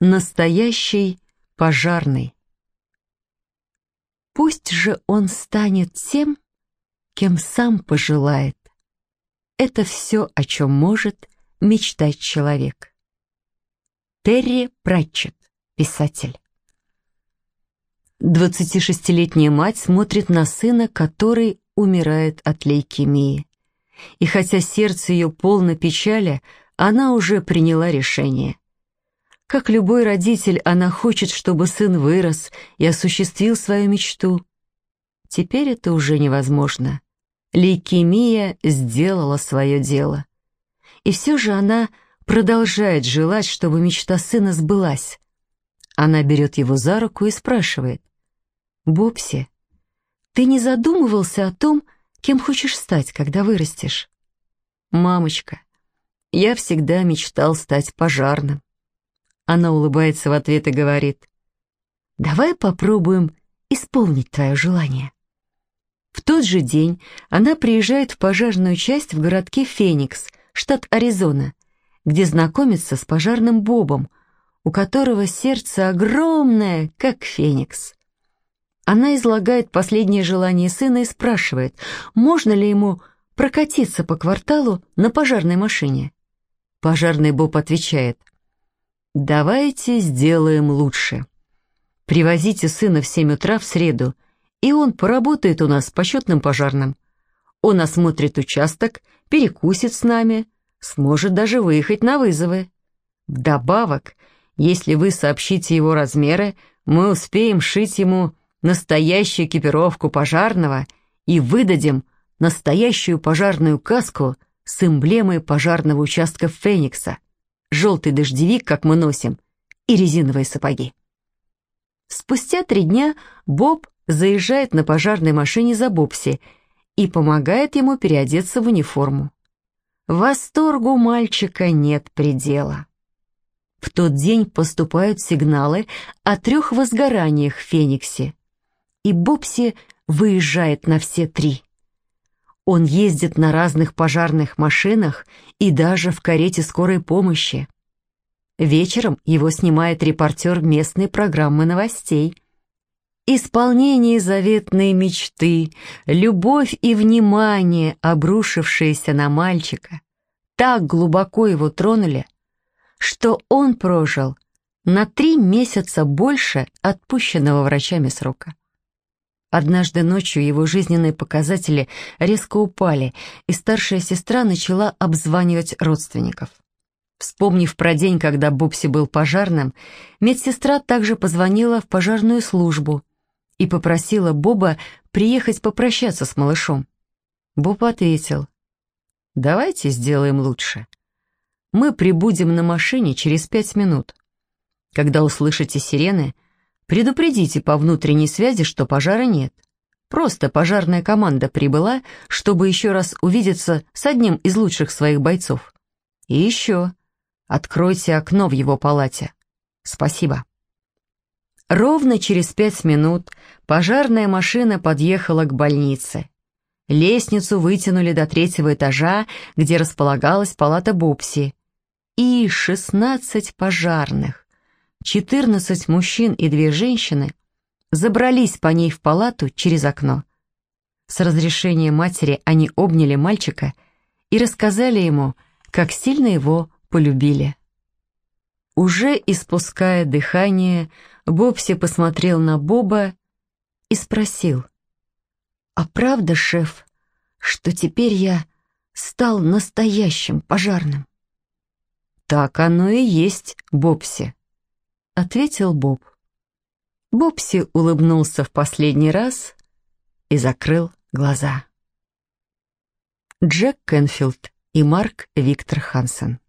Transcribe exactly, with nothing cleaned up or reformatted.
настоящий пожарный. Пусть же он станет тем, кем сам пожелает. Это все, о чем может мечтать человек. Терри Пратчетт, писатель. Двадцатишестилетняя мать смотрит на сына, который умирает от лейкемии. И хотя сердце ее полно печали, она уже приняла решение. Как любой родитель, она хочет, чтобы сын вырос и осуществил свою мечту. Теперь это уже невозможно. Лейкемия сделала свое дело. И все же она продолжает желать, чтобы мечта сына сбылась. Она берет его за руку и спрашивает: «Бобси, ты не задумывался о том, кем хочешь стать, когда вырастешь?» «Мамочка, я всегда мечтал стать пожарным». Она улыбается в ответ и говорит: «Давай попробуем исполнить твое желание». В тот же день она приезжает в пожарную часть в городке Феникс, штат Аризона, где знакомится с пожарным Бобом, у которого сердце огромное, как феникс. Она излагает последнее желание сына и спрашивает, можно ли ему прокатиться по кварталу на пожарной машине. Пожарный Боб отвечает: «Давайте сделаем лучше. Привозите сына в семь утра в среду, и он поработает у нас почетным пожарным. Он осмотрит участок, перекусит с нами, сможет даже выехать на вызовы. Вдобавок, если вы сообщите его размеры, мы успеем шить ему настоящую экипировку пожарного и выдадим настоящую пожарную каску с эмблемой пожарного участка Феникса, желтый дождевик, как мы носим, и резиновые сапоги». Спустя три дня Боб заезжает на пожарной машине за Бобси и помогает ему переодеться в униформу. Восторгу мальчика нет предела. В тот день поступают сигналы о трех возгораниях в Фениксе, и Бобси выезжает на все три. Он ездит на разных пожарных машинах и даже в карете скорой помощи. Вечером его снимает репортер местной программы новостей. Исполнение заветной мечты, любовь и внимание, обрушившиеся на мальчика, так глубоко его тронули, что он прожил на три месяца больше отпущенного врачами срока. Однажды ночью его жизненные показатели резко упали, и старшая сестра начала обзванивать родственников. Вспомнив про день, когда Бобси был пожарным, медсестра также позвонила в пожарную службу и попросила Боба приехать попрощаться с малышом. Боб ответил: «Давайте сделаем лучше. Мы прибудем на машине через пять минут. Когда услышите сирены, предупредите по внутренней связи, что пожара нет. Просто пожарная команда прибыла, чтобы еще раз увидеться с одним из лучших своих бойцов. И еще, откройте окно в его палате. Спасибо». Ровно через пять минут пожарная машина подъехала к больнице. Лестницу вытянули до третьего этажа, где располагалась палата Бобси. И шестнадцать пожарных, четырнадцать мужчин и две женщины забрались по ней в палату через окно. С разрешения матери они обняли мальчика и рассказали ему, как сильно его полюбили. Уже испуская дыхание, Бобси посмотрел на Боба и спросил: «А правда, шеф, что теперь я стал настоящим пожарным?» «Так оно и есть, Бобси», — ответил Боб. Бобси улыбнулся в последний раз и закрыл глаза. Джек Кенфилд и Марк Виктор Хансен.